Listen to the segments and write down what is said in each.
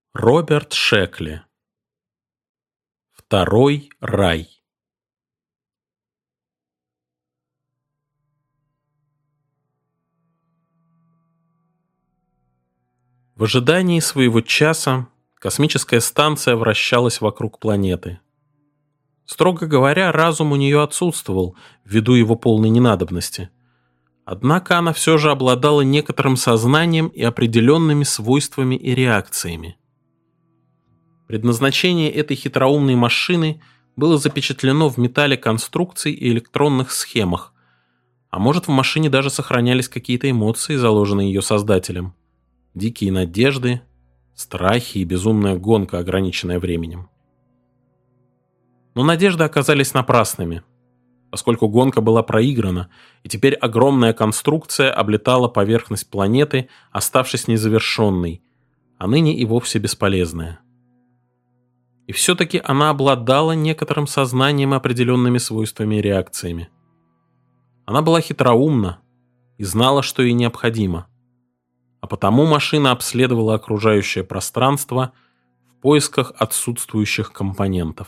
Роберт Шекли. Второй рай. В ожидании своего часа космическая станция вращалась вокруг планеты. Строго говоря, разум у нее отсутствовал, ввиду его полной ненадобности. Однако она все же обладала некоторым сознанием и определенными свойствами и реакциями. Предназначение этой хитроумной машины было запечатлено в металле конструкций и электронных схемах, а может, в машине даже сохранялись какие-то эмоции, заложенные ее создателем. Дикие надежды, страхи и безумная гонка, ограниченная временем. Но надежды оказались напрасными, поскольку гонка была проиграна, и теперь огромная конструкция облетала поверхность планеты, оставшись незавершенной, а ныне и вовсе бесполезная. И все-таки она обладала некоторым сознанием и определенными свойствами и реакциями. Она была хитроумна и знала, что ей необходимо. А потому машина обследовала окружающее пространство в поисках отсутствующих компонентов.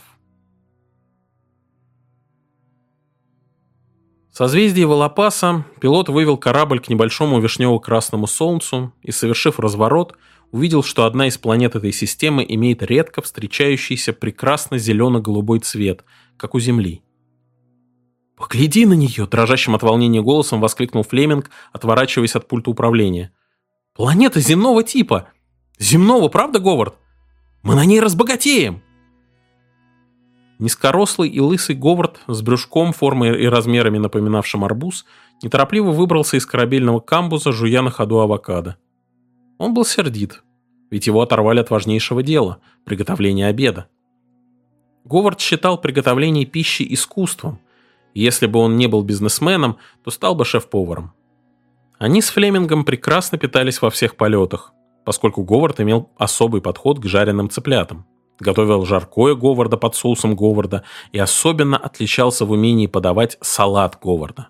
В созвездии Волопаса пилот вывел корабль к небольшому вишнево-красному солнцу и, совершив разворот, увидел, что одна из планет этой системы имеет редко встречающийся прекрасно-зелено-голубой цвет, как у Земли. «Погляди на нее!» – дрожащим от волнения голосом воскликнул Флеминг, отворачиваясь от пульта управления. «Планета земного типа! Земного, правда, Говард? Мы на ней разбогатеем!» Низкорослый и лысый Говард с брюшком, формой и размерами напоминавшим арбуз, неторопливо выбрался из корабельного камбуза, жуя на ходу авокадо. Он был сердит, ведь его оторвали от важнейшего дела – приготовления обеда. Говард считал приготовление пищи искусством, и если бы он не был бизнесменом, то стал бы шеф-поваром. Они с Флемингом прекрасно питались во всех полетах, поскольку Говард имел особый подход к жареным цыплятам, готовил жаркое Говарда под соусом Говарда и особенно отличался в умении подавать салат Говарда.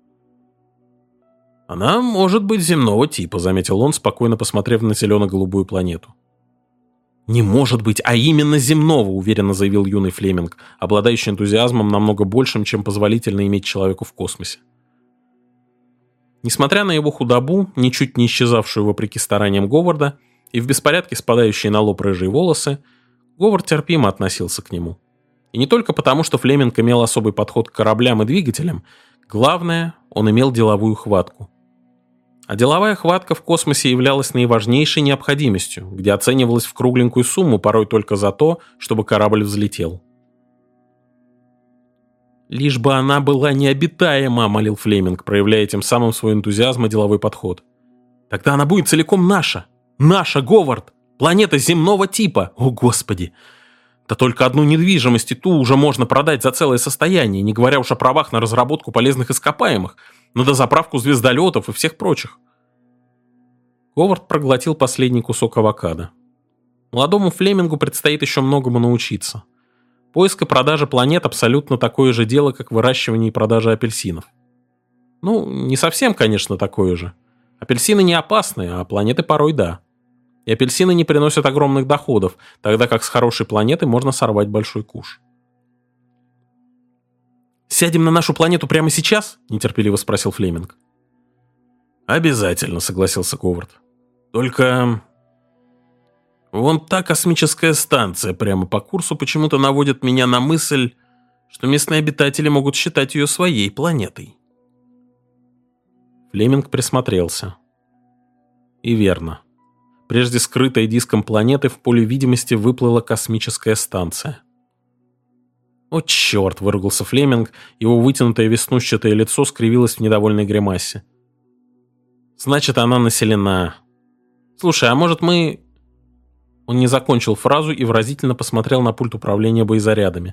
«Она может быть земного типа», — заметил он, спокойно посмотрев на зелено-голубую планету. «Не может быть, а именно земного», — уверенно заявил юный Флеминг, обладающий энтузиазмом намного большим, чем позволительно иметь человеку в космосе. Несмотря на его худобу, ничуть не исчезавшую вопреки стараниям Говарда, и в беспорядке спадающие на лоб рыжие волосы, Говард терпимо относился к нему. И не только потому, что Флеминг имел особый подход к кораблям и двигателям, главное, он имел деловую хватку. А деловая хватка в космосе являлась наиважнейшей необходимостью, где оценивалась в кругленькую сумму порой только за то, чтобы корабль взлетел. «Лишь бы она была необитаема», — молил Флеминг, проявляя тем самым свой энтузиазм и деловой подход. «Тогда она будет целиком наша! Наша, Говард! Планета земного типа! О, Господи! Да только одну недвижимость и ту уже можно продать за целое состояние, не говоря уж о правах на разработку полезных ископаемых, на дозаправку звездолетов и всех прочих». Говард проглотил последний кусок авокадо. Молодому Флемингу предстоит еще многому научиться. Поиск и продажа планет абсолютно такое же дело, как выращивание и продажа апельсинов. Ну, не совсем, конечно, такое же. Апельсины не опасны, а планеты порой да. И апельсины не приносят огромных доходов, тогда как с хорошей планеты можно сорвать большой куш. «Сядем на нашу планету прямо сейчас?» – нетерпеливо спросил Флеминг. «Обязательно», – согласился Говард. «Только вон та космическая станция прямо по курсу почему-то наводит меня на мысль, что местные обитатели могут считать ее своей планетой». Флеминг присмотрелся. И верно. Прежде скрытая диском планеты в поле видимости выплыла космическая станция. «О, черт!» — выругался Флеминг, его вытянутое веснушчатое лицо скривилось в недовольной гримасе. «Значит, она населена. Слушай, а может мы...» Он не закончил фразу и выразительно посмотрел на пульт управления боезарядами.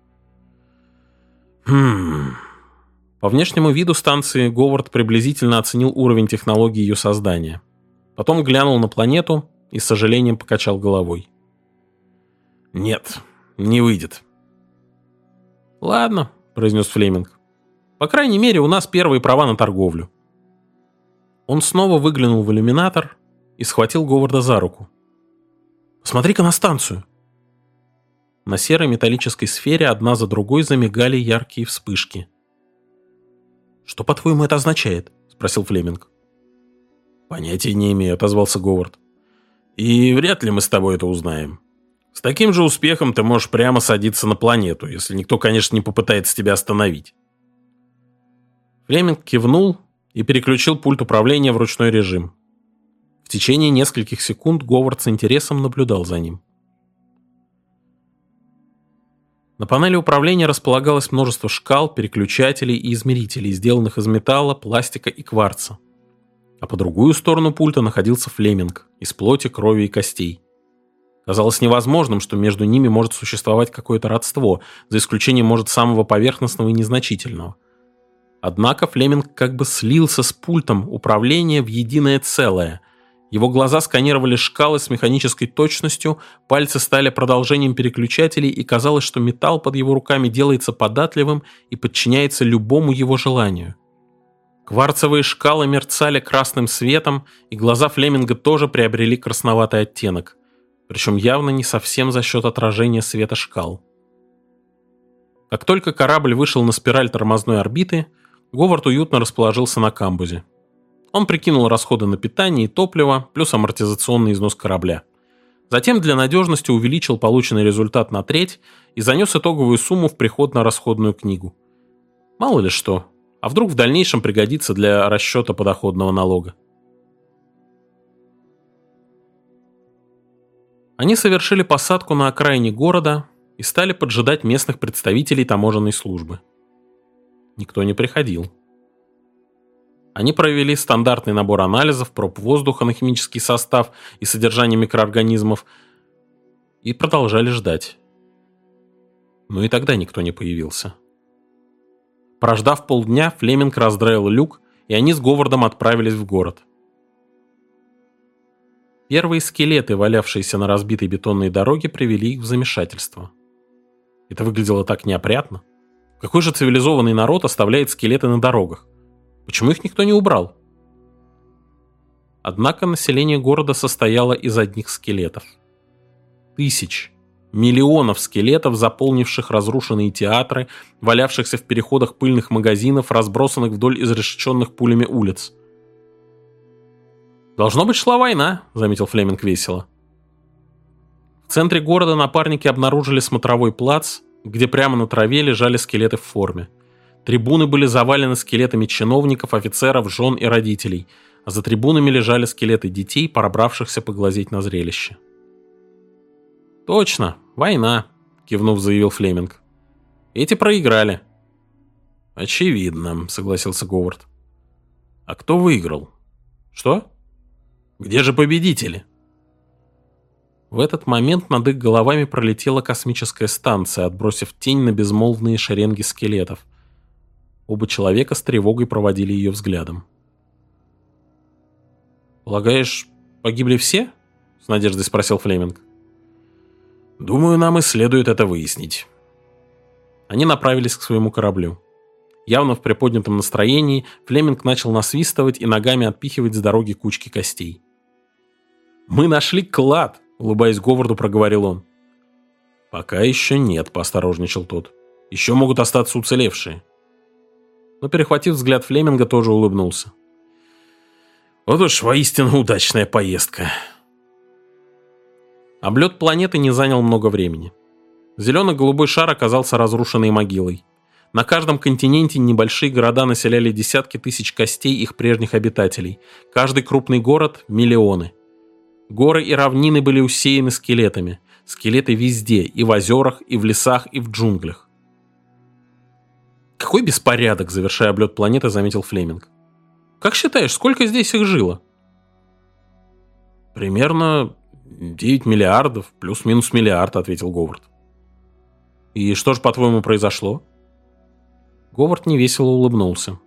По внешнему виду станции Говард приблизительно оценил уровень технологии ее создания. Потом глянул на планету и с сожалением покачал головой. «Нет, не выйдет». «Ладно», — произнес Флеминг. «По крайней мере, у нас первые права на торговлю». Он снова выглянул в иллюминатор и схватил Говарда за руку. Смотри-ка на станцию!» На серой металлической сфере одна за другой замигали яркие вспышки. «Что, по-твоему, это означает?» — спросил Флеминг. «Понятия не имею», — отозвался Говард. «И вряд ли мы с тобой это узнаем. С таким же успехом ты можешь прямо садиться на планету, если никто, конечно, не попытается тебя остановить». Флеминг кивнул и переключил пульт управления в ручной режим. В течение нескольких секунд Говард с интересом наблюдал за ним. На панели управления располагалось множество шкал, переключателей и измерителей, сделанных из металла, пластика и кварца. А по другую сторону пульта находился Флеминг, из плоти, крови и костей. Казалось невозможным, что между ними может существовать какое-то родство, за исключением, может, самого поверхностного и незначительного. Однако Флеминг как бы слился с пультом управления в единое целое. Его глаза сканировали шкалы с механической точностью, пальцы стали продолжением переключателей, и казалось, что металл под его руками делается податливым и подчиняется любому его желанию. Кварцевые шкалы мерцали красным светом, и глаза Флеминга тоже приобрели красноватый оттенок, причем явно не совсем за счет отражения света шкал. Как только корабль вышел на спираль тормозной орбиты, Говард уютно расположился на камбузе. Он прикинул расходы на питание и топливо, плюс амортизационный износ корабля. Затем для надежности увеличил полученный результат на треть и занес итоговую сумму в приходно-расходную книгу. Мало ли что, а вдруг в дальнейшем пригодится для расчета подоходного налога. Они совершили посадку на окраине города и стали поджидать местных представителей таможенной службы. Никто не приходил. Они провели стандартный набор анализов, проб воздуха на химический состав и содержание микроорганизмов и продолжали ждать. Но и тогда никто не появился. Прождав полдня, Флеминг раздраил люк, и они с Говардом отправились в город. Первые скелеты, валявшиеся на разбитой бетонной дороге, привели их в замешательство. Это выглядело так неопрятно. Какой же цивилизованный народ оставляет скелеты на дорогах? Почему их никто не убрал? Однако население города состояло из одних скелетов. Тысяч, миллионов скелетов, заполнивших разрушенные театры, валявшихся в переходах пыльных магазинов, разбросанных вдоль изрешеченных пулями улиц. «Должно быть, шла война», — заметил Флеминг весело. В центре города напарники обнаружили смотровой плац, где прямо на траве лежали скелеты в форме. Трибуны были завалены скелетами чиновников, офицеров, жен и родителей, а за трибунами лежали скелеты детей, пробравшихся поглазеть на зрелище. «Точно, война», — кивнув, заявил Флеминг. «Эти проиграли». «Очевидно», — согласился Говард. «А кто выиграл?» «Что? Где же победители?» В этот момент над их головами пролетела космическая станция, отбросив тень на безмолвные шеренги скелетов. Оба человека с тревогой проводили ее взглядом. «Полагаешь, погибли все?» — с надеждой спросил Флеминг. «Думаю, нам и следует это выяснить». Они направились к своему кораблю. Явно в приподнятом настроении, Флеминг начал насвистывать и ногами отпихивать с дороги кучки костей. «Мы нашли клад!» — улыбаясь Говарду, проговорил он. «Пока еще нет», — поосторожничал тот. «Еще могут остаться уцелевшие». Но, перехватив взгляд Флеминга, тоже улыбнулся. «Вот уж воистину удачная поездка». Облет планеты не занял много времени. Зелено-голубой шар оказался разрушенной могилой. На каждом континенте небольшие города населяли десятки тысяч костей их прежних обитателей. Каждый крупный город – миллионы. Горы и равнины были усеяны скелетами. Скелеты везде, и в озерах, и в лесах, и в джунглях. «Какой беспорядок!» – завершая облет планеты, заметил Флеминг. «Как считаешь, сколько здесь их жило?» «Примерно 9 миллиардов, плюс-минус миллиард», – ответил Говард. «И что же, по-твоему, произошло?» Говард невесело улыбнулся.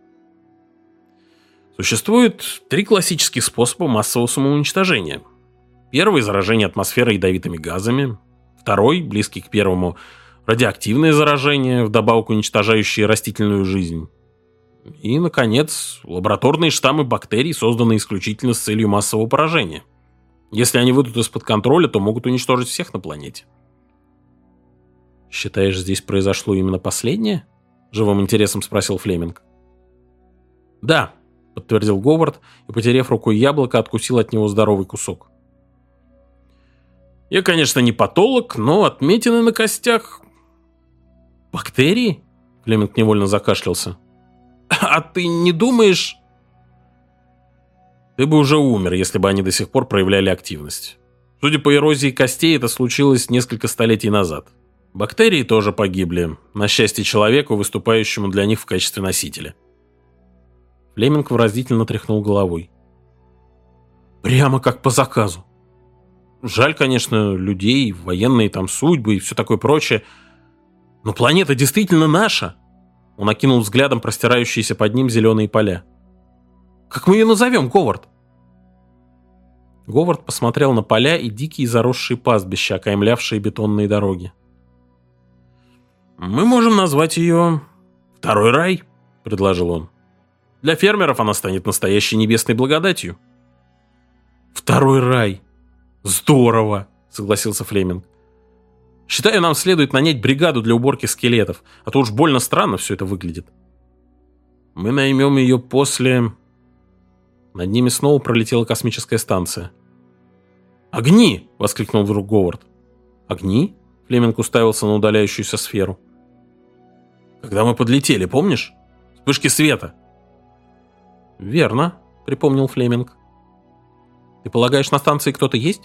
«Существует 3 классических способа массового самоуничтожения. Первый – заражение атмосферой ядовитыми газами. Второй, близкий к первому, радиоактивное заражение, вдобавок уничтожающее растительную жизнь. И, наконец, лабораторные штаммы бактерий, созданные исключительно с целью массового поражения. Если они выйдут из-под контроля, то могут уничтожить всех на планете. «Считаешь, здесь произошло именно последнее?» — живым интересом спросил Флеминг. «Да», — подтвердил Говард и, потерев рукой яблоко, откусил от него здоровый кусок. «Я, конечно, не патолог, но отметины на костях...» «Бактерии?» — Флеминг невольно закашлялся. «А ты не думаешь...» «Ты бы уже умер, если бы они до сих пор проявляли активность. Судя по эрозии костей, это случилось несколько столетий назад. Бактерии тоже погибли, на счастье человеку, выступающему для них в качестве носителя». Флеминг выразительно тряхнул головой. «Прямо как по заказу. Жаль, конечно, людей, военные там судьбы и все такое прочее. Но планета действительно наша!» Он окинул взглядом простирающиеся под ним зеленые поля. «Как мы ее назовем, Говард?» Говард посмотрел на поля и дикие заросшие пастбища, окаймлявшие бетонные дороги. «Мы можем назвать ее «Второй рай», — предложил он. «Для фермеров она станет настоящей небесной благодатью». «Второй рай! Здорово!» — согласился Флеминг. «Считаю, нам следует нанять бригаду для уборки скелетов, а то уж больно странно все это выглядит. Мы наймем ее после...» Над ними снова пролетела космическая станция. «Огни!» — воскликнул вдруг Говард. «Огни?» — Флеминг уставился на удаляющуюся сферу. «Когда мы подлетели, помнишь? Вспышки света». «Верно», — припомнил Флеминг. «Ты полагаешь, на станции кто-то есть?»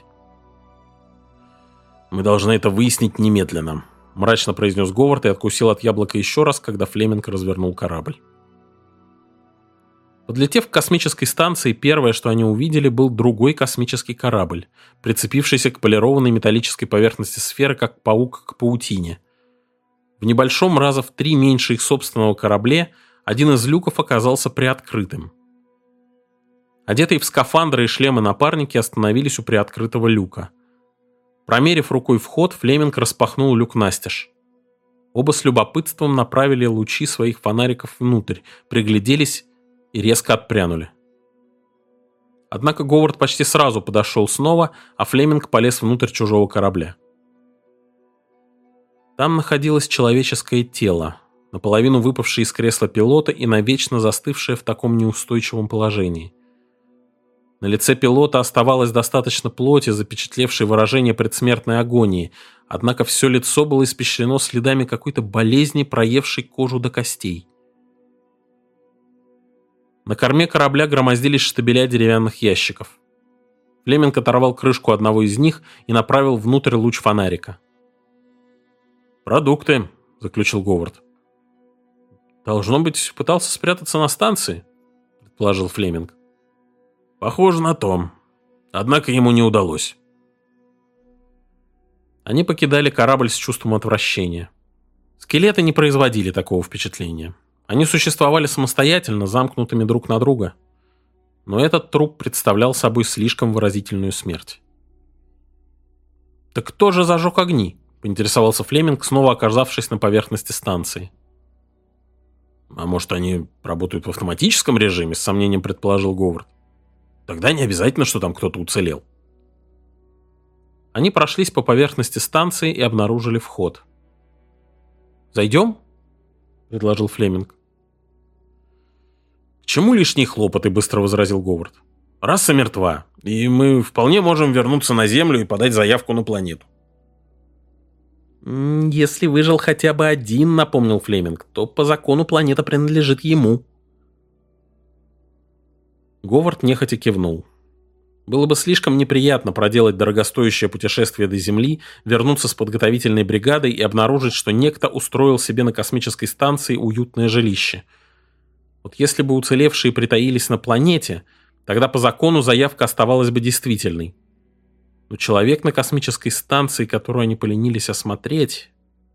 «Мы должны это выяснить немедленно», — мрачно произнес Говард и откусил от яблока еще раз, когда Флеминг развернул корабль. Подлетев к космической станции, первое, что они увидели, был другой космический корабль, прицепившийся к полированной металлической поверхности сферы, как паук к паутине. В небольшом, раза в 3 меньше их собственного корабле, один из люков оказался приоткрытым. Одетые в скафандры и шлемы напарники остановились у приоткрытого люка. Промерив рукой вход, Флеминг распахнул люк настежь. Оба с любопытством направили лучи своих фонариков внутрь, пригляделись и резко отпрянули. Однако Говард почти сразу подошел снова, а Флеминг полез внутрь чужого корабля. Там находилось человеческое тело, наполовину выпавшее из кресла пилота и навечно застывшее в таком неустойчивом положении. На лице пилота оставалось достаточно плоти, запечатлевшей выражение предсмертной агонии, однако все лицо было испещрено следами какой-то болезни, проевшей кожу до костей. На корме корабля громоздились штабеля деревянных ящиков. Флеминг оторвал крышку одного из них и направил внутрь луч фонарика. «Продукты», — заключил Говард. «Должно быть, пытался спрятаться на станции», — предположил Флеминг. «Похоже на то. Однако ему не удалось». Они покидали корабль с чувством отвращения. Скелеты не производили такого впечатления. Они существовали самостоятельно, замкнутыми друг на друга. Но этот труп представлял собой слишком выразительную смерть. «Так кто же зажег огни?» — поинтересовался Флеминг, снова оказавшись на поверхности станции. «А может, они работают в автоматическом режиме?» — с сомнением предположил Говард. «Тогда не обязательно, что там кто-то уцелел». Они прошлись по поверхности станции и обнаружили вход. «Зайдем?» — предложил Флеминг. «К чему лишние хлопоты?» — быстро возразил Говард. «Раса мертва, и мы вполне можем вернуться на Землю и подать заявку на планету». «Если выжил хотя бы один, — напомнил Флеминг, — то по закону планета принадлежит ему». Говард нехотя кивнул. Было бы слишком неприятно проделать дорогостоящее путешествие до Земли, вернуться с подготовительной бригадой и обнаружить, что некто устроил себе на космической станции уютное жилище. Вот если бы уцелевшие притаились на планете, тогда по закону заявка оставалась бы действительной. Но человек на космической станции, которую они поленились осмотреть...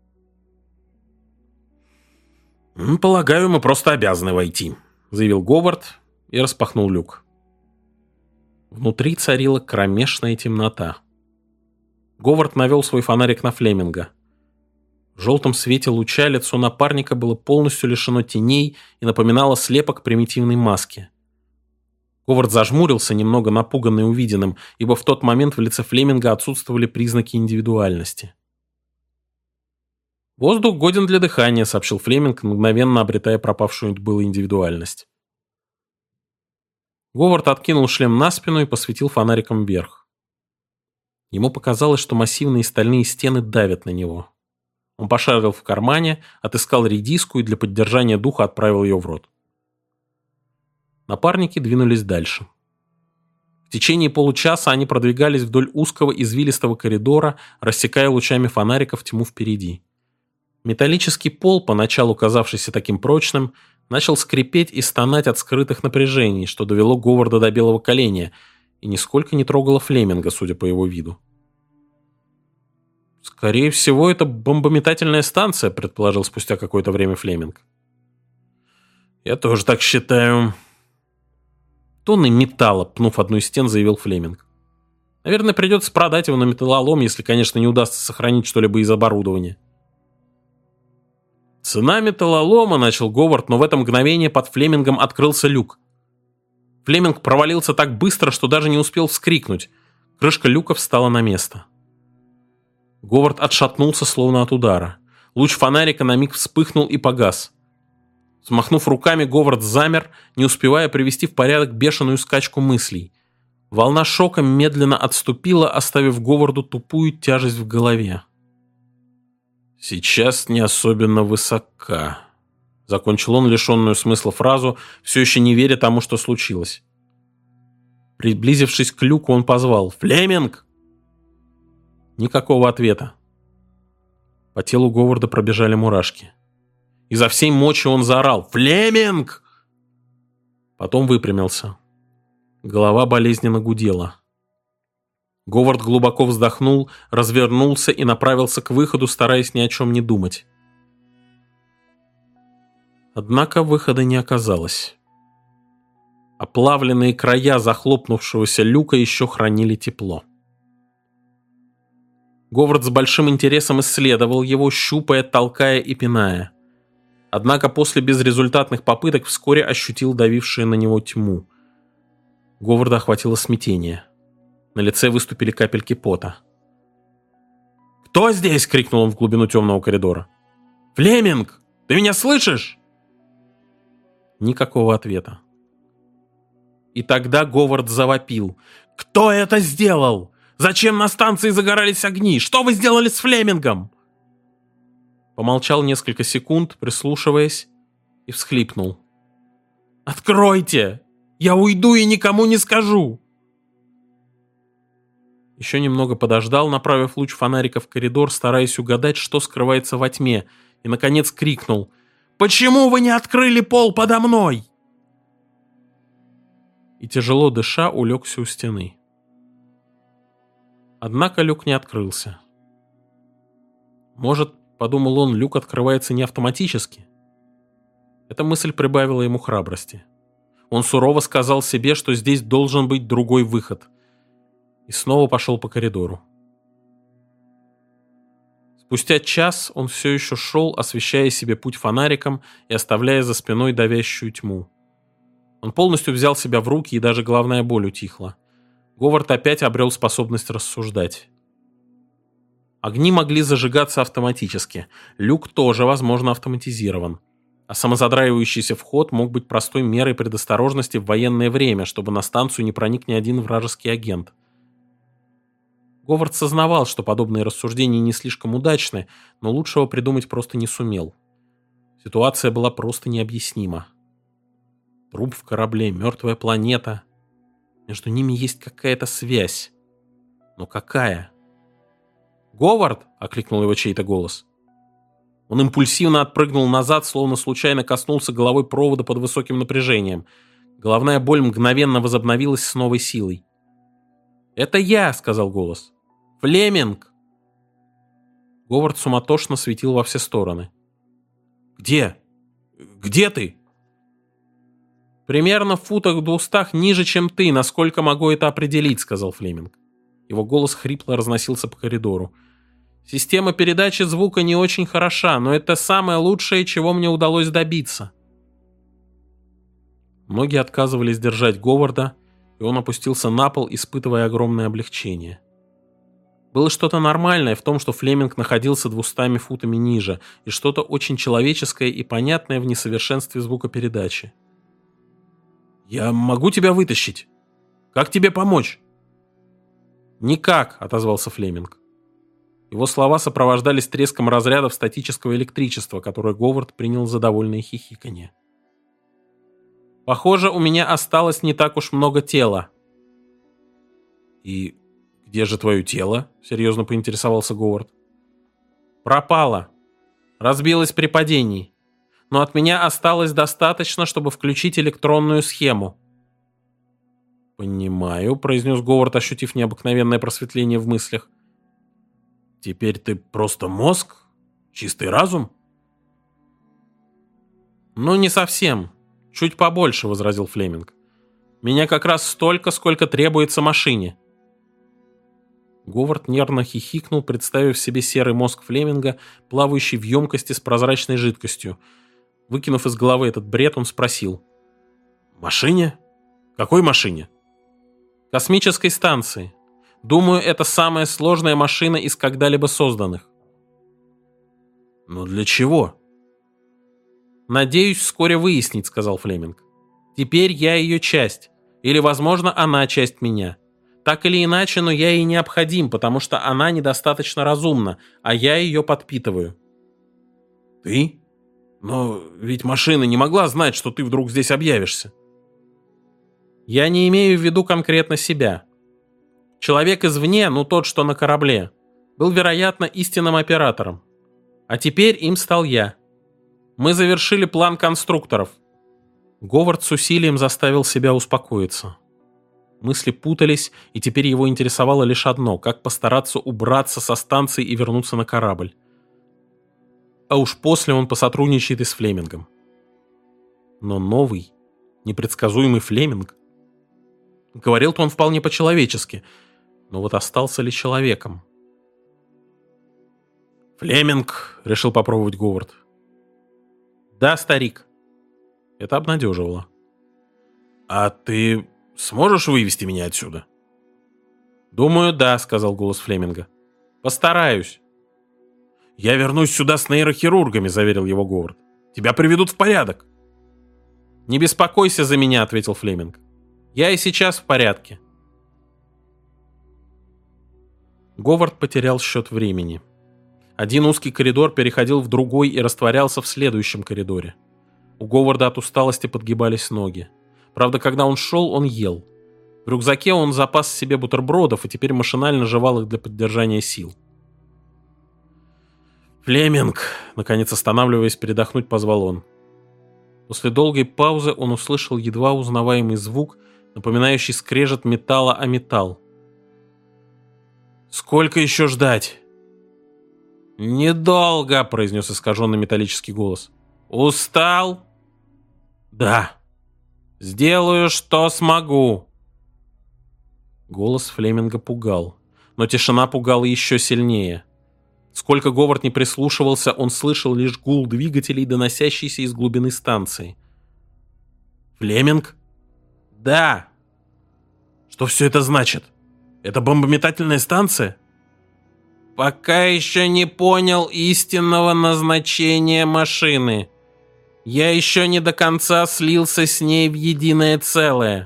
«Полагаю, мы просто обязаны войти», — заявил Говард и распахнул люк. Внутри царила кромешная темнота. Говард навел свой фонарик на Флеминга. В желтом свете луча лицо напарника было полностью лишено теней и напоминало слепок примитивной маски. Говард зажмурился, немного напуганный увиденным, ибо в тот момент в лице Флеминга отсутствовали признаки индивидуальности. «Воздух годен для дыхания», — сообщил Флеминг, мгновенно обретая пропавшую было индивидуальность. Говард откинул шлем на спину и посветил фонариком вверх. Ему показалось, что массивные стальные стены давят на него. Он пошарил в кармане, отыскал редиску и для поддержания духа отправил ее в рот. Напарники двинулись дальше. В течение получаса они продвигались вдоль узкого извилистого коридора, рассекая лучами фонариков тьму впереди. Металлический пол, поначалу казавшийся таким прочным, начал скрипеть и стонать от скрытых напряжений, что довело Говарда до белого коленя и нисколько не трогало Флеминга, судя по его виду. «Скорее всего, это бомбометательная станция», — предположил спустя какое-то время Флеминг. «Я тоже так считаю». «Тонны металла», — пнув одну из стен, заявил Флеминг. «Наверное, придется продать его на металлолом, если, конечно, не удастся сохранить что-либо из оборудования». «Цена металлолома», — начал Говард, но в это мгновение под Флемингом открылся люк. Флеминг провалился так быстро, что даже не успел вскрикнуть. Крышка люка встала на место. Говард отшатнулся, словно от удара. Луч фонарика на миг вспыхнул и погас. Смахнув руками, Говард замер, не успевая привести в порядок бешеную скачку мыслей. Волна шока медленно отступила, оставив Говарду тупую тяжесть в голове. «Сейчас не особенно высока», — закончил он лишенную смысла фразу, все еще не веря тому, что случилось. Приблизившись к люку, он позвал: «Флеминг!» Никакого ответа. По телу Говарда пробежали мурашки. Изо всей мочи он заорал: «Флеминг!» Потом выпрямился. Голова болезненно гудела. Говард глубоко вздохнул, развернулся и направился к выходу, стараясь ни о чем не думать. Однако выхода не оказалось. Оплавленные края захлопнувшегося люка еще хранили тепло. Говард с большим интересом исследовал его, щупая, толкая и пиная. Однако после безрезультатных попыток вскоре ощутил давившую на него тьму. Говарда охватило смятение. На лице выступили капельки пота. «Кто здесь?» — крикнул он в глубину темного коридора. «Флеминг, ты меня слышишь?» Никакого ответа. И тогда Говард завопил: «Кто это сделал? Зачем на станции загорались огни? Что вы сделали с Флемингом?» Помолчал несколько секунд, прислушиваясь, и всхлипнул. «Откройте! Я уйду и никому не скажу!» Еще немного подождал, направив луч фонарика в коридор, стараясь угадать, что скрывается во тьме, и, наконец, крикнул: «Почему вы не открыли пол подо мной?» И, тяжело дыша, улегся у стены. Однако люк не открылся. Может, подумал он, люк открывается не автоматически? Эта мысль прибавила ему храбрости. Он сурово сказал себе, что здесь должен быть другой выход, и снова пошел по коридору. Спустя час он все еще шел, освещая себе путь фонариком и оставляя за спиной давящую тьму. Он полностью взял себя в руки, и даже головная боль утихла. Говард опять обрел способность рассуждать. Огни могли зажигаться автоматически, люк тоже, возможно, автоматизирован. А самозадраивающийся вход мог быть простой мерой предосторожности в военное время, чтобы на станцию не проник ни один вражеский агент. Говард сознавал, что подобные рассуждения не слишком удачны, но лучшего придумать просто не сумел. Ситуация была просто необъяснима. Труп в корабле, мертвая планета. Между ними есть какая-то связь. Но какая? «Говард!» — окликнул его чей-то голос. Он импульсивно отпрыгнул назад, словно случайно коснулся головой провода под высоким напряжением. Головная боль мгновенно возобновилась с новой силой. «Это я!» — сказал голос. «Флеминг!» Говард суматошно светил во все стороны. «Где? Где ты?» «Примерно в футах 200 ниже, чем ты, насколько могу это определить», — сказал Флеминг. Его голос хрипло разносился по коридору. «Система передачи звука не очень хороша, но это самое лучшее, чего мне удалось добиться». Ноги отказывались держать Говарда, и он опустился на пол, испытывая огромное облегчение. Было что-то нормальное в том, что Флеминг находился 200 футами ниже, и что-то очень человеческое и понятное в несовершенстве звукопередачи. «Я могу тебя вытащить? Как тебе помочь?» «Никак», — отозвался Флеминг. Его слова сопровождались треском разрядов статического электричества, которое Говард принял за довольное хихиканье. «Похоже, у меня осталось не так уж много тела». «И где же твое тело?» — серьезно поинтересовался Говард. «Пропало. Разбилось при падении. Но от меня осталось достаточно, чтобы включить электронную схему». «Понимаю», — произнес Говард, ощутив необыкновенное просветление в мыслях. «Теперь ты просто мозг? Чистый разум?» «Ну, не совсем. Чуть побольше», — возразил Флеминг. «Меня как раз столько, сколько требуется машине». Говард нервно хихикнул, представив себе серый мозг Флеминга, плавающий в емкости с прозрачной жидкостью. Выкинув из головы этот бред, он спросил. «Машине? Какой машине?» «Космической станции. Думаю, это самая сложная машина из когда-либо созданных». «Но для чего?» «Надеюсь вскоре выяснить», — сказал Флеминг. «Теперь я ее часть. Или, возможно, она часть меня. Так или иначе, но я ей необходим, потому что она недостаточно разумна, а я ее подпитываю». «Ты? Но ведь машина не могла знать, что ты вдруг здесь объявишься». «Я не имею в виду конкретно себя. Человек извне, ну тот, что на корабле, был, вероятно, истинным оператором. А теперь им стал я. Мы завершили план конструкторов». Говард с усилием заставил себя успокоиться. Мысли путались, и теперь его интересовало лишь одно — как постараться убраться со станции и вернуться на корабль. А уж после он посотрудничает и с Флемингом. Но новый, непредсказуемый Флеминг... Говорил-то он вполне по-человечески, но вот остался ли человеком? «Флеминг», — решил попробовать Говард. «Да, старик». Это обнадеживало. «А ты сможешь вывести меня отсюда?» «Думаю, да», — сказал голос Флеминга. «Постараюсь». «Я вернусь сюда с нейрохирургами», — заверил его Говард. «Тебя приведут в порядок». «Не беспокойся за меня», — ответил Флеминг. «Я и сейчас в порядке». Говард потерял счет времени. Один узкий коридор переходил в другой и растворялся в следующем коридоре. У Говарда от усталости подгибались ноги. Правда, когда он шел, он ел. В рюкзаке он запас себе бутербродов и теперь машинально жевал их для поддержания сил. «Флеминг!» — наконец останавливаясь передохнуть, позвал он. После долгой паузы он услышал едва узнаваемый звук, напоминающий скрежет металла о металл. «Сколько еще ждать?» «Недолго», — произнес искаженный металлический голос. «Устал?» «Да». «Сделаю, что смогу». Голос Флеминга пугал, но тишина пугала еще сильнее. Сколько Говард не прислушивался, он слышал лишь гул двигателей, доносящийся из глубины станции. «Флеминг?» «Да». «Что все это значит? Это бомбометательная станция?» «Пока еще не понял истинного назначения машины. Я еще не до конца слился с ней в единое целое».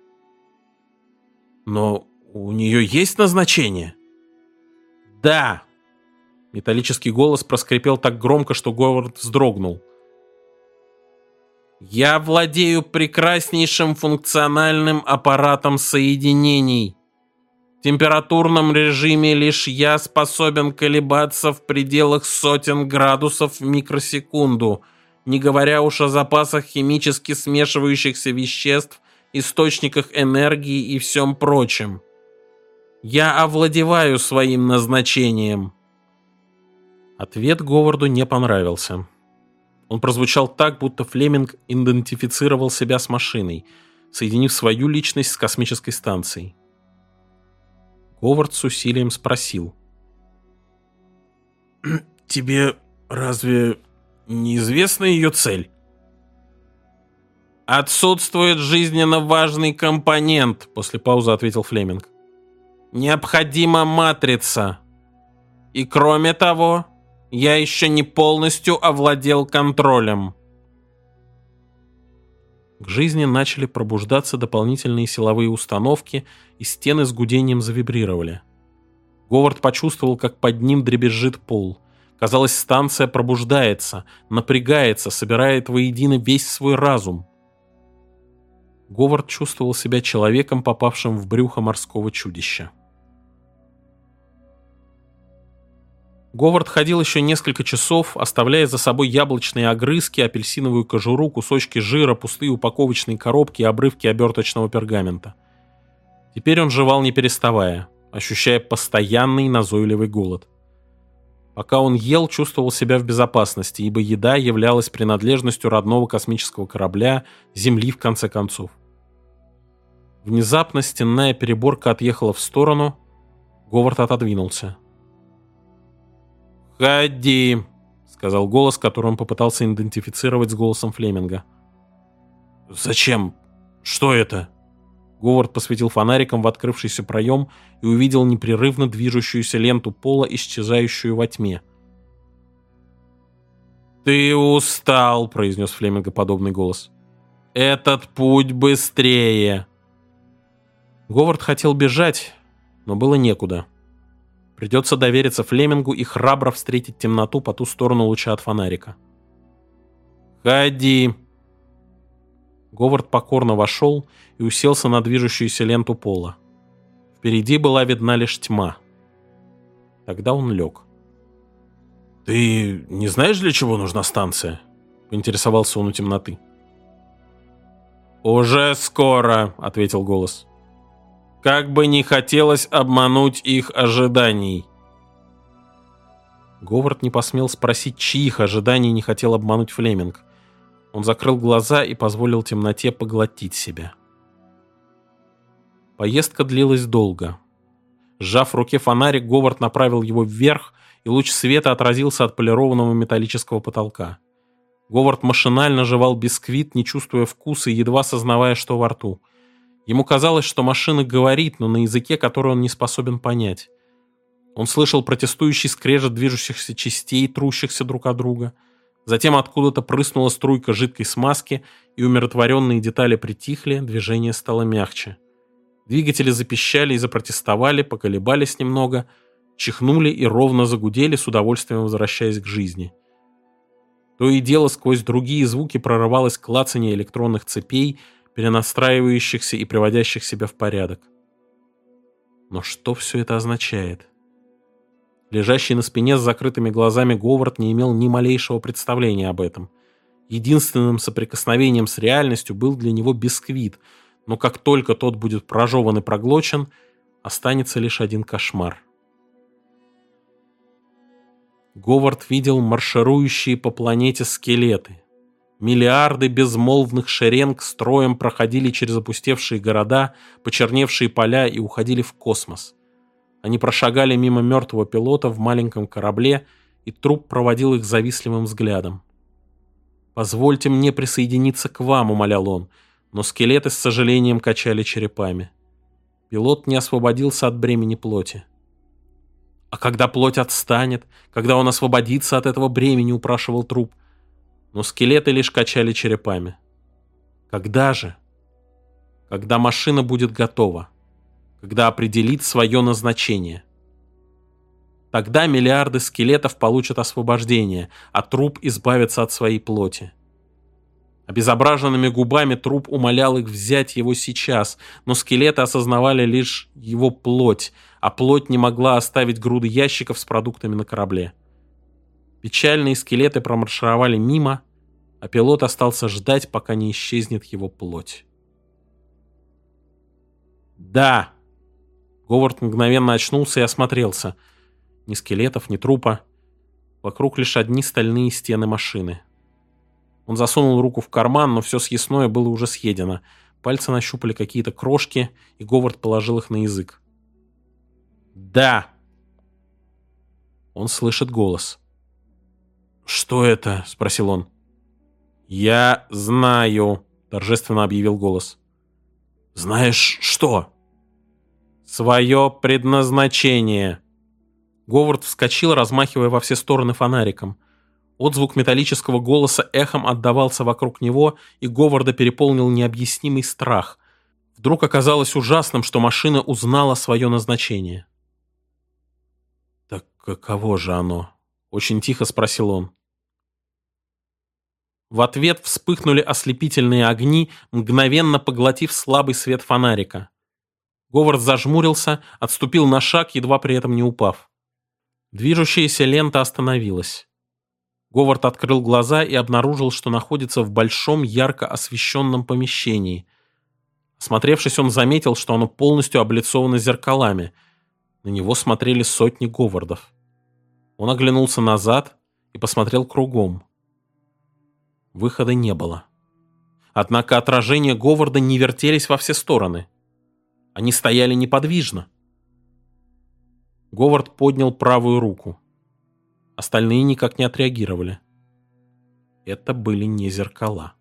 «Но у нее есть назначение?» «Да». Металлический голос проскрипел так громко, что Говард вздрогнул. «Я владею прекраснейшим функциональным аппаратом соединений. В температурном режиме лишь я способен колебаться в пределах сотен градусов в микросекунду, не говоря уж о запасах химически смешивающихся веществ, источниках энергии и всем прочем. Я овладеваю своим назначением». Ответ Говарду не понравился. Он прозвучал так, будто Флеминг идентифицировал себя с машиной, соединив свою личность с космической станцией. Говард с усилием спросил. «Тебе разве неизвестна ее цель?» «Отсутствует жизненно важный компонент», — после паузы ответил Флеминг. «Необходима матрица. И кроме того, я еще не полностью овладел контролем». К жизни начали пробуждаться дополнительные силовые установки, и стены с гудением завибрировали. Говард почувствовал, как под ним дребезжит пол. Казалось, станция пробуждается, напрягается, собирает воедино весь свой разум. Говард чувствовал себя человеком, попавшим в брюхо морского чудища. Говард ходил еще несколько часов, оставляя за собой яблочные огрызки, апельсиновую кожуру, кусочки жира, пустые упаковочные коробки и обрывки оберточного пергамента. Теперь он жевал не переставая, ощущая постоянный назойливый голод. Пока он ел, чувствовал себя в безопасности, ибо еда являлась принадлежностью родного космического корабля, Земли в конце концов. Внезапно стенная переборка отъехала в сторону. Говард отодвинулся. «Ходи», — сказал голос, который он попытался идентифицировать с голосом Флеминга. «Зачем? Что это?» Говард посветил фонариком в открывшийся проем и увидел непрерывно движущуюся ленту пола, исчезающую во тьме. «Ты устал», — произнес Флемингоподобный голос. «Этот путь быстрее». Говард хотел бежать, но было некуда. Придется довериться Флемингу и храбро встретить темноту по ту сторону луча от фонарика. «Ходи». Говард покорно вошел и уселся на движущуюся ленту пола. Впереди была видна лишь тьма. Тогда он лег. «Ты не знаешь, для чего нужна станция?» — поинтересовался он у темноты. «Уже скоро», — ответил голос. «Как бы не хотелось обмануть их ожиданий». Говард не посмел спросить, чьих ожиданий не хотел обмануть Флеминг. Он закрыл глаза и позволил темноте поглотить себя. Поездка длилась долго. Сжав в руке фонарик, Говард направил его вверх, и луч света отразился от полированного металлического потолка. Говард машинально жевал бисквит, не чувствуя вкуса и едва сознавая, что во рту. Ему казалось, что машина говорит, но на языке, который он не способен понять. Он слышал протестующий скрежет движущихся частей, трущихся друг от друга. Затем откуда-то прыснула струйка жидкой смазки, и умиротворенные детали притихли, движение стало мягче. Двигатели запищали и запротестовали, поколебались немного, чихнули и ровно загудели, с удовольствием возвращаясь к жизни. То и дело сквозь другие звуки прорывалось клацанье электронных цепей, перенастраивающихся и приводящих себя в порядок. Но что все это означает? Лежащий на спине с закрытыми глазами Говард не имел ни малейшего представления об этом. Единственным соприкосновением с реальностью был для него бисквит, но как только тот будет прожеван и проглочен, останется лишь один кошмар. Говард видел марширующие по планете скелеты. Миллиарды безмолвных шеренг строем проходили через опустевшие города, почерневшие поля и уходили в космос. Они прошагали мимо мертвого пилота в маленьком корабле, и труп проводил их завистливым взглядом. «Позвольте мне присоединиться к вам», — умолял он, но скелеты с сожалением качали черепами. Пилот не освободился от бремени плоти. «А когда плоть отстанет, когда он освободится от этого бремени?» — упрашивал труп. Но скелеты лишь качали черепами. «Когда же?» «Когда машина будет готова. Когда определит свое назначение. Тогда миллиарды скелетов получат освобождение, а труп избавится от своей плоти». Обезображенными губами труп умолял их взять его сейчас, но скелеты осознавали лишь его плоть, а плоть не могла оставить груды ящиков с продуктами на корабле. Печальные скелеты промаршировали мимо, а пилот остался ждать, пока не исчезнет его плоть. «Да!» Говард мгновенно очнулся и осмотрелся. Ни скелетов, ни трупа. Вокруг лишь одни стальные стены машины. Он засунул руку в карман, но все съестное было уже съедено. Пальцы нащупали какие-то крошки, и Говард положил их на язык. «Да!» Он слышит голос. «Что это?» — спросил он. «Я знаю», — торжественно объявил голос. «Знаешь что?» «Свое предназначение!» Говард вскочил, размахивая во все стороны фонариком. Отзвук металлического голоса эхом отдавался вокруг него, и Говарда переполнил необъяснимый страх. Вдруг оказалось ужасным, что машина узнала свое назначение. «Так каково же оно?» — очень тихо спросил он. В ответ вспыхнули ослепительные огни, мгновенно поглотив слабый свет фонарика. Говард зажмурился, отступил на шаг, едва при этом не упав. Движущаяся лента остановилась. Говард открыл глаза и обнаружил, что находится в большом ярко освещенном помещении. Осмотревшись, он заметил, что оно полностью облицовано зеркалами. На него смотрели сотни Говардов. Он оглянулся назад и посмотрел кругом. Выхода не было. Однако отражения Говарда не вертелись во все стороны. Они стояли неподвижно. Говард поднял правую руку. Остальные никак не отреагировали. Это были не зеркала.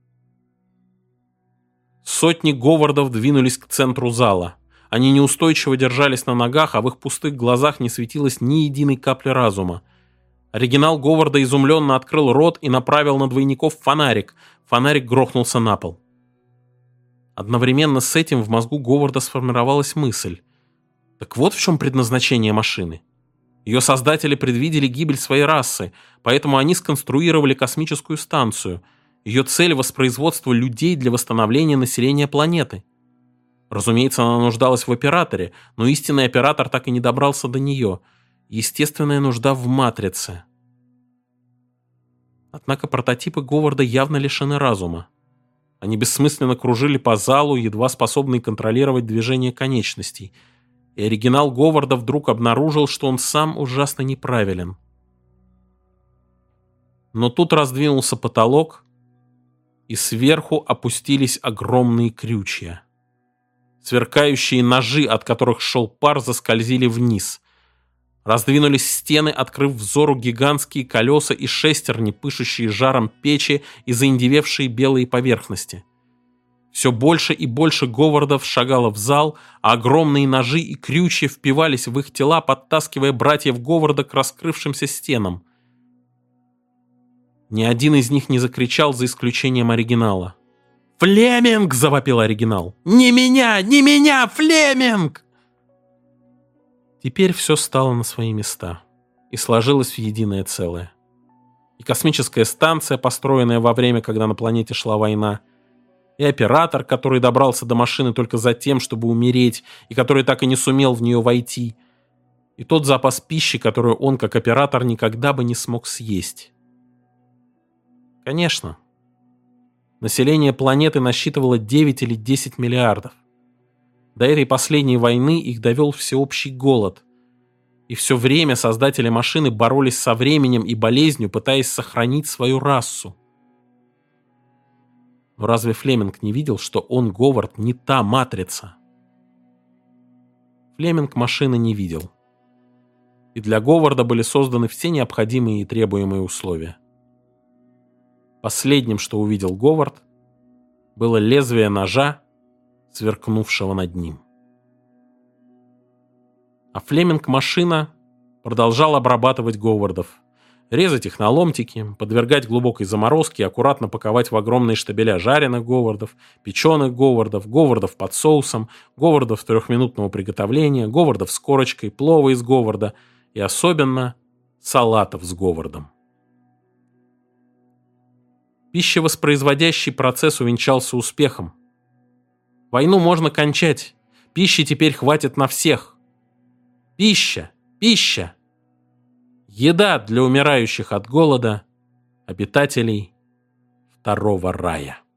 Сотни Говардов двинулись к центру зала. Они неустойчиво держались на ногах, а в их пустых глазах не светилось ни единой капли разума. Оригинал Говарда изумленно открыл рот и направил на двойников фонарик. Фонарик грохнулся на пол. Одновременно с этим в мозгу Говарда сформировалась мысль. Так вот в чем предназначение машины. Ее создатели предвидели гибель своей расы, поэтому они сконструировали космическую станцию. Ее цель — воспроизводство людей для восстановления населения планеты. Разумеется, она нуждалась в операторе, но истинный оператор так и не добрался до нее. Естественная нужда в матрице. Однако прототипы Говарда явно лишены разума. Они бессмысленно кружили по залу, едва способные контролировать движение конечностей. И оригинал Говарда вдруг обнаружил, что он сам ужасно неправилен. Но тут раздвинулся потолок, и сверху опустились огромные крючья. Сверкающие ножи, от которых шел пар, заскользили вниз. Раздвинулись стены, открыв взору гигантские колеса и шестерни, пышущие жаром печи и заиндевевшие белые поверхности. Все больше и больше Говардов шагало в зал, а огромные ножи и крючья впивались в их тела, подтаскивая братьев Говарда к раскрывшимся стенам. Ни один из них не закричал, за исключением оригинала. «Флеминг!» — завопил оригинал. «Не меня! Не меня! Флеминг!» Теперь все стало на свои места и сложилось в единое целое. И космическая станция, построенная во время, когда на планете шла война, и оператор, который добрался до машины только за тем, чтобы умереть, и который так и не сумел в нее войти, и тот запас пищи, которую он, как оператор, никогда бы не смог съесть. Конечно, население планеты насчитывало 9 или 10 миллиардов. До этой последней войны их довел всеобщий голод. И все время создатели машины боролись со временем и болезнью, пытаясь сохранить свою расу. Но разве Флеминг не видел, что он, Говард, не та матрица? Флеминг машины не видел. И для Говарда были созданы все необходимые и требуемые условия. Последним, что увидел Говард, было лезвие ножа, сверкнувшего над ним. А Флеминг-машина продолжал обрабатывать Говардов, резать их на ломтики, подвергать глубокой заморозке и аккуратно паковать в огромные штабеля жареных Говардов, печеных Говардов, Говардов под соусом, Говардов трехминутного приготовления, Говардов с корочкой, плова из Говарда и особенно салатов с Говардом. Пищевоспроизводящий процесс увенчался успехом. Войну можно кончать. Пищи теперь хватит на всех. Пища! Пища! Еда для умирающих от голода обитателей второго рая.